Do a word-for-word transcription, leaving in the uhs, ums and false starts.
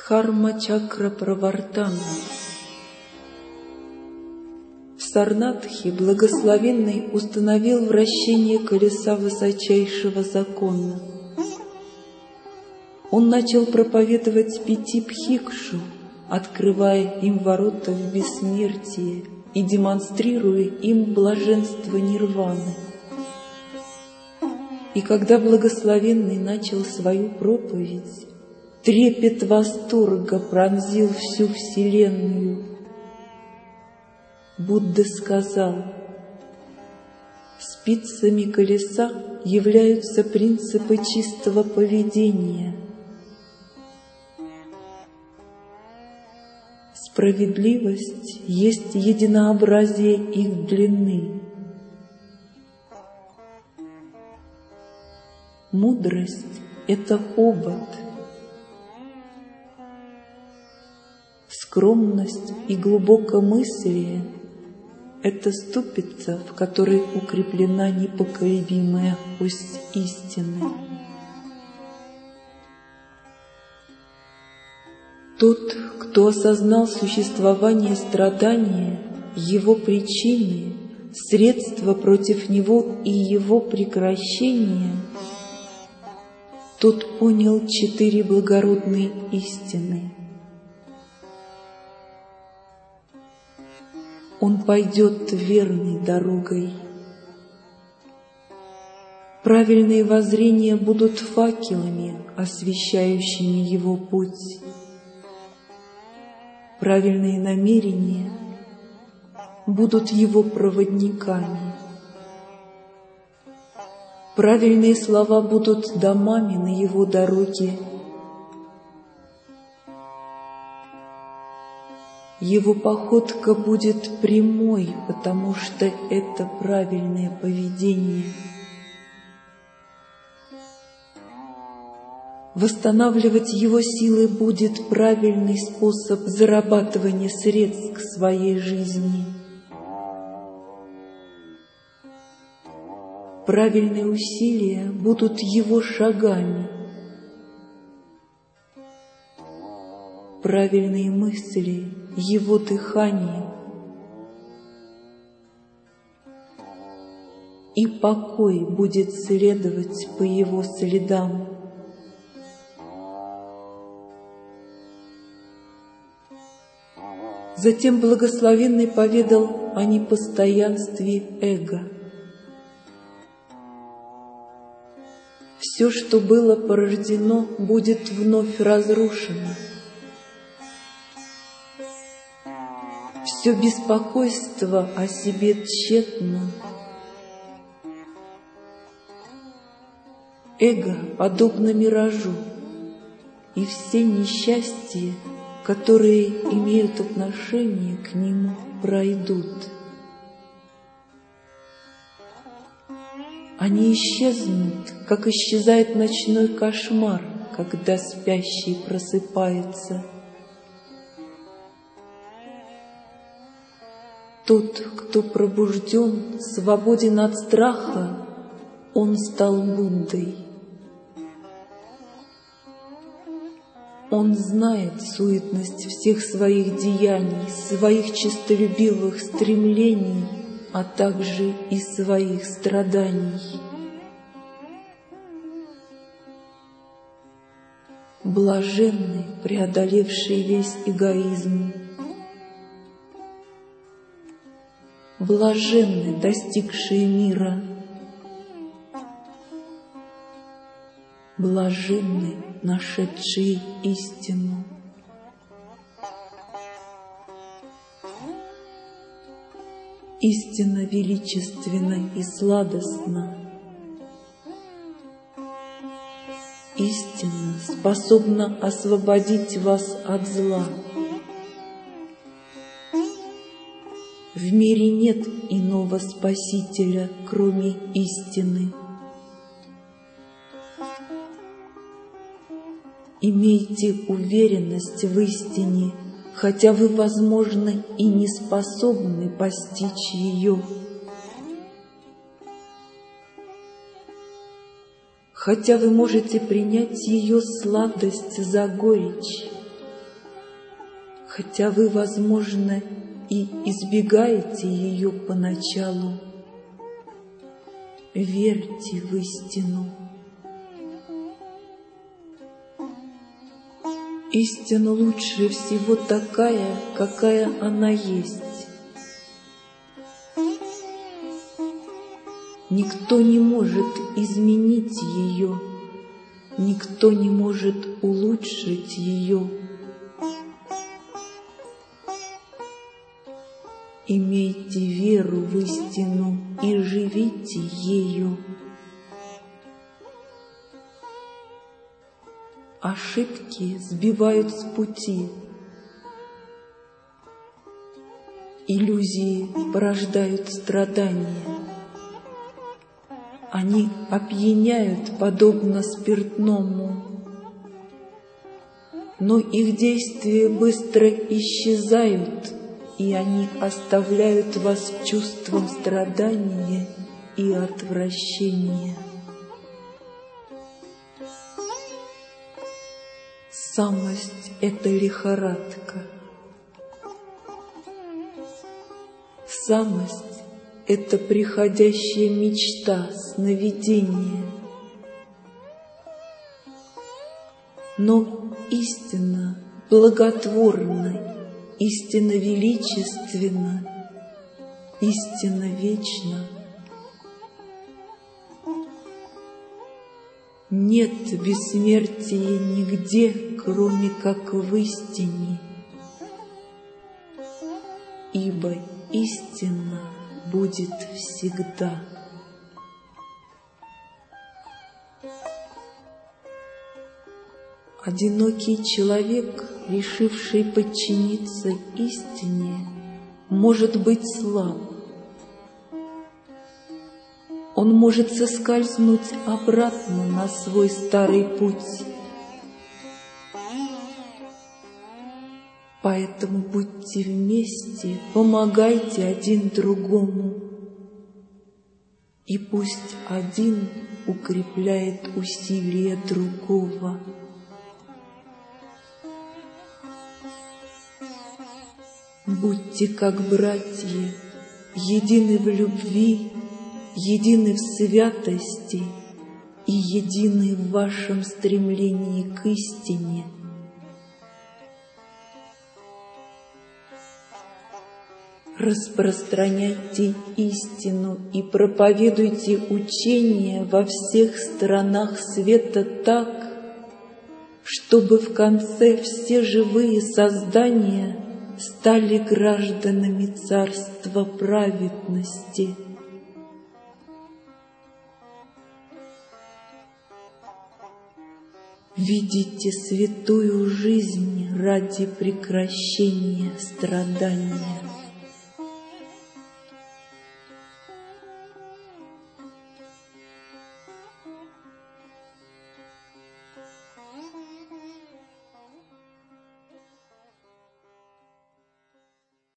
Дхарма-чакра Правартана. В Сарнатхе благословенный установил вращение колеса высочайшего закона. Он начал проповедовать пяти бхикшу, открывая им ворота в бессмертие и демонстрируя им блаженство нирваны. И когда благословенный начал свою проповедь, трепет восторга пронзил всю вселенную. Будда сказал: спицами колеса являются принципы чистого поведения. Справедливость есть единообразие их длины. Мудрость — это хобот. Скромность и глубокомыслие — это ступица, в которой укреплена непоколебимая ось истины. Тот, кто осознал существование страдания, его причины, средства против него и его прекращения, тот понял четыре благородные истины. Он пойдет верной дорогой. Правильные воззрения будут факелами, освещающими его путь. Правильные намерения будут его проводниками. Правильные слова будут домами на его дороге. Его походка будет прямой, потому что это правильное поведение. Восстанавливать его силы будет правильный способ зарабатывания средств к своей жизни. Правильные усилия будут его шагами. Правильные мысли — его дыханием. И покой будет следовать по его следам. Затем благословенный поведал о непостоянстве эго. Все, что было порождено, будет вновь разрушено. Все беспокойство о себе тщетно. Эго подобно миражу, и все несчастья, которые имеют отношение к нему, пройдут. Они исчезнут, как исчезает ночной кошмар, когда спящий просыпается. Тот, кто пробужден, свободен от страха, он стал Буддой. Он знает суетность всех своих деяний, своих честолюбивых стремлений, а также и своих страданий. Блаженны, преодолевшие весь эгоизм. Блаженны, достигшие мира. Блаженны, нашедшие истину. Истина величественна и сладостна. Истина способна освободить вас от зла. В мире нет иного Спасителя, кроме истины. Имейте уверенность в истине, хотя вы, возможно, и не способны постичь ее. Хотя вы можете принять ее сладость за горечь, Хотя вы, возможно, и избегаете ее поначалу, верьте в истину. Истина лучше всего такая, какая она есть. Никто не может изменить ее, никто не может улучшить ее. Имейте веру в истину и живите ею. Ошибки сбивают с пути. Иллюзии порождают страдания. Они опьяняют, подобно спиртному, но их действия быстро исчезают, и они оставляют вас чувством страдания и отвращения. Самость — это лихорадка. Самость — это приходящая мечта, сновидение. Но истина благотворна, истина величественна, истина вечна. Нет бессмертия нигде, кроме как в истине, ибо истина будет всегда. Одинокий человек, решивший подчиниться истине, может быть слаб. Он может соскользнуть обратно на свой старый путь. Поэтому будьте вместе, помогайте один другому, и пусть один укрепляет усилия другого. Будьте как братья, едины в любви, едины в святости и едины в вашем стремлении к истине. Распространяйте истину и проповедуйте учение во всех сторонах света так, чтобы в конце все живые создания стали гражданами царства праведности. Ведите святую жизнь ради прекращения страдания.